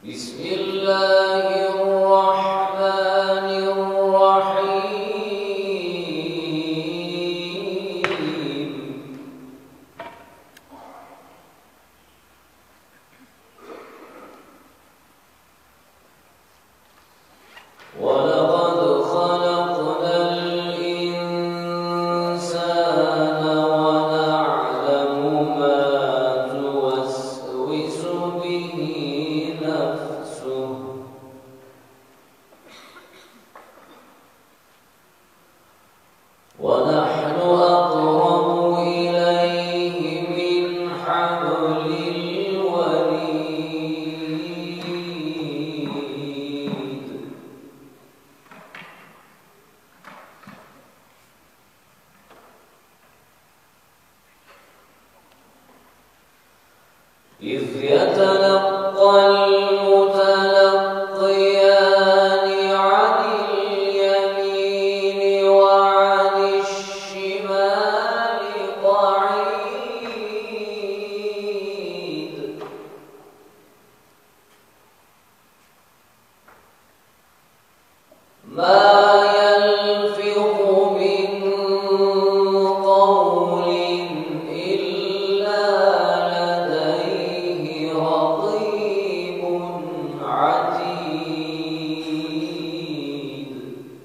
بسم الله الرحمن الرحيم. ولقد خلقنا الإنسان ونعلم ما توسوس به نفسه ونحن أقرب إليه من حبل الوريد. إذ يتلقى المتلقيان عن اليمين وعن الشمال قعيد. ما يلفظ من قول إلا لديه رقيب عتيد.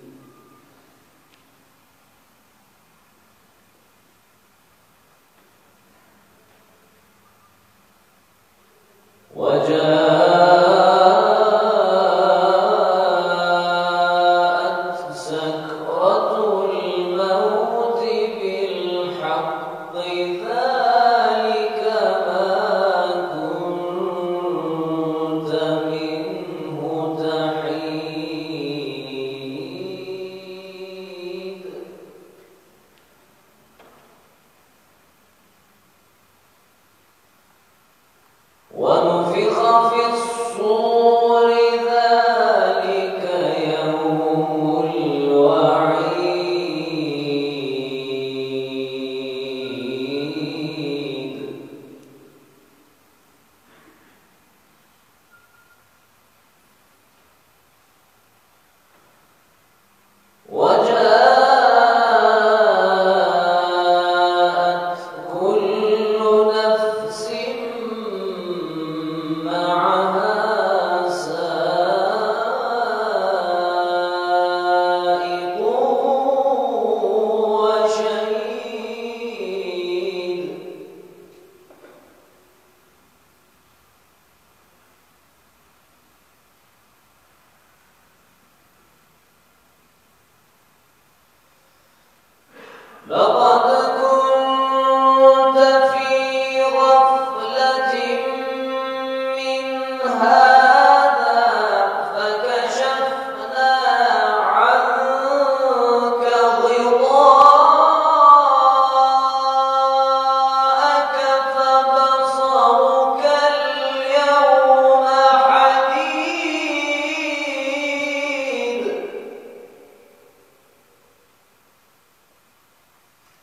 وجاءت سكرة الموت بالحق ذلك ما كنت منه تحيد. ونفخ في الصور ذلك يوم الوعيد. وجاءت كل نفس معها سائق وشهيد. لقد كنت في غفلة من هذا فكشفنا عنك غطاءك فبصرك اليوم حديد.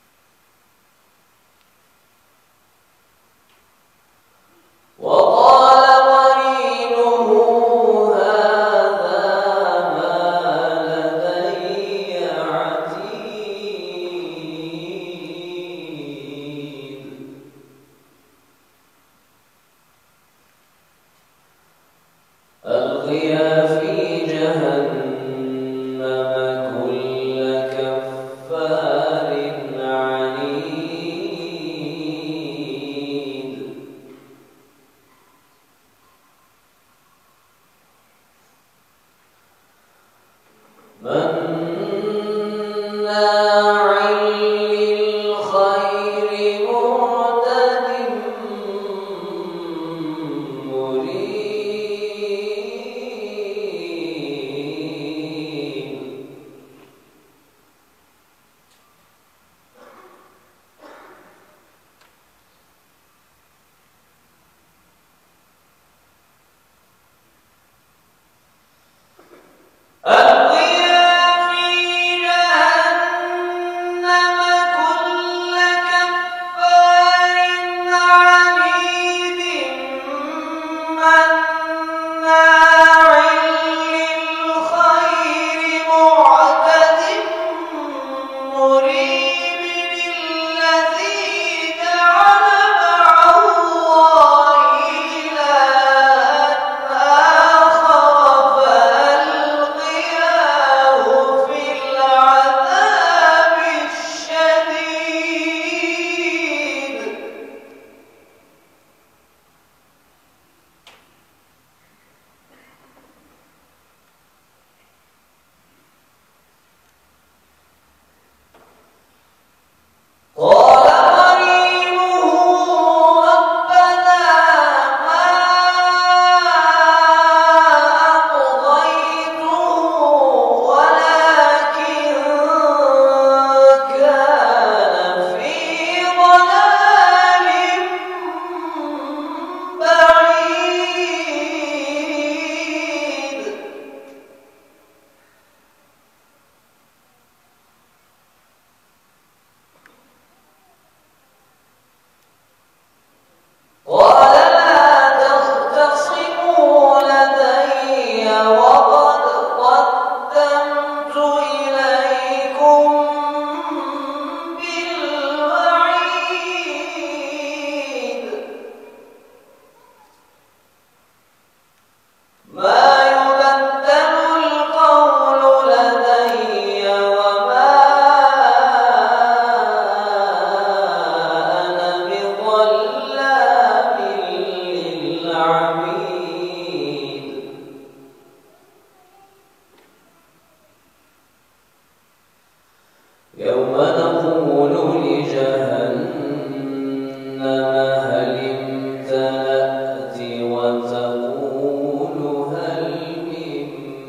هل امتلأت وتقول هل من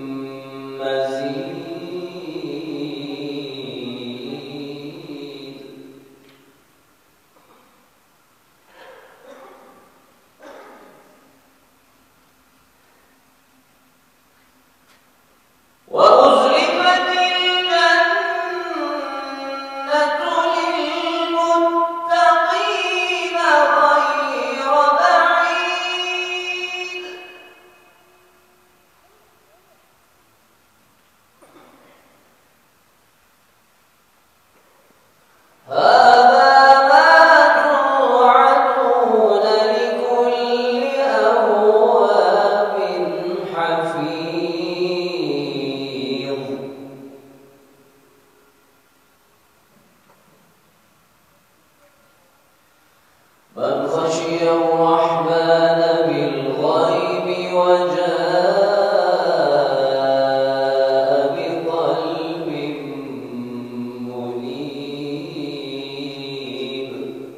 مزيد وأزلفت الجنة للمتقين غير بعيد هذا ما توعدون لكل أواب حفيظ من خشي الرحمن بالغيب وجاء بقلب منيب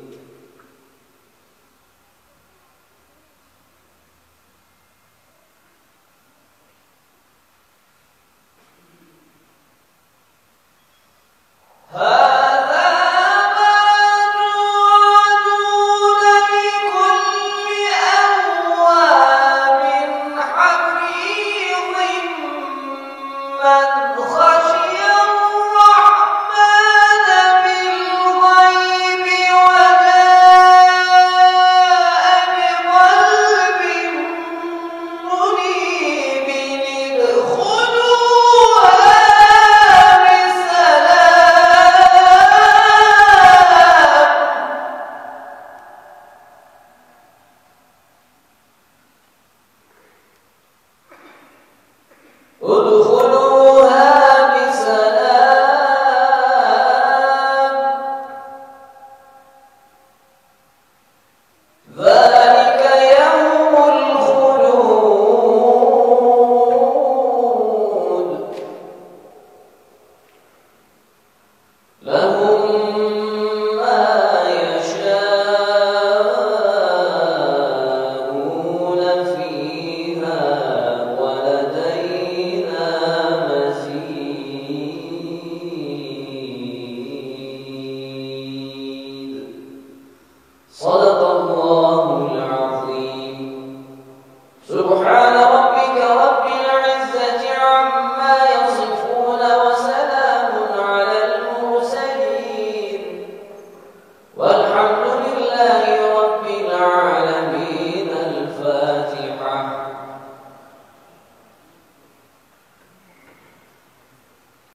هذا ما توعدون لكل أواب حفيظ من خشي الرحمن بالغيب وجاء بقلب منيب ادخلوها بسلام ذلك يوم الخلود لهم ما يشاءون فيها ولدينا مزيد صدق الله العظيم سبحان ربك رب العزة عما يصفون وسلام على المرسلين والحمد لله رب العالمين الفاتحة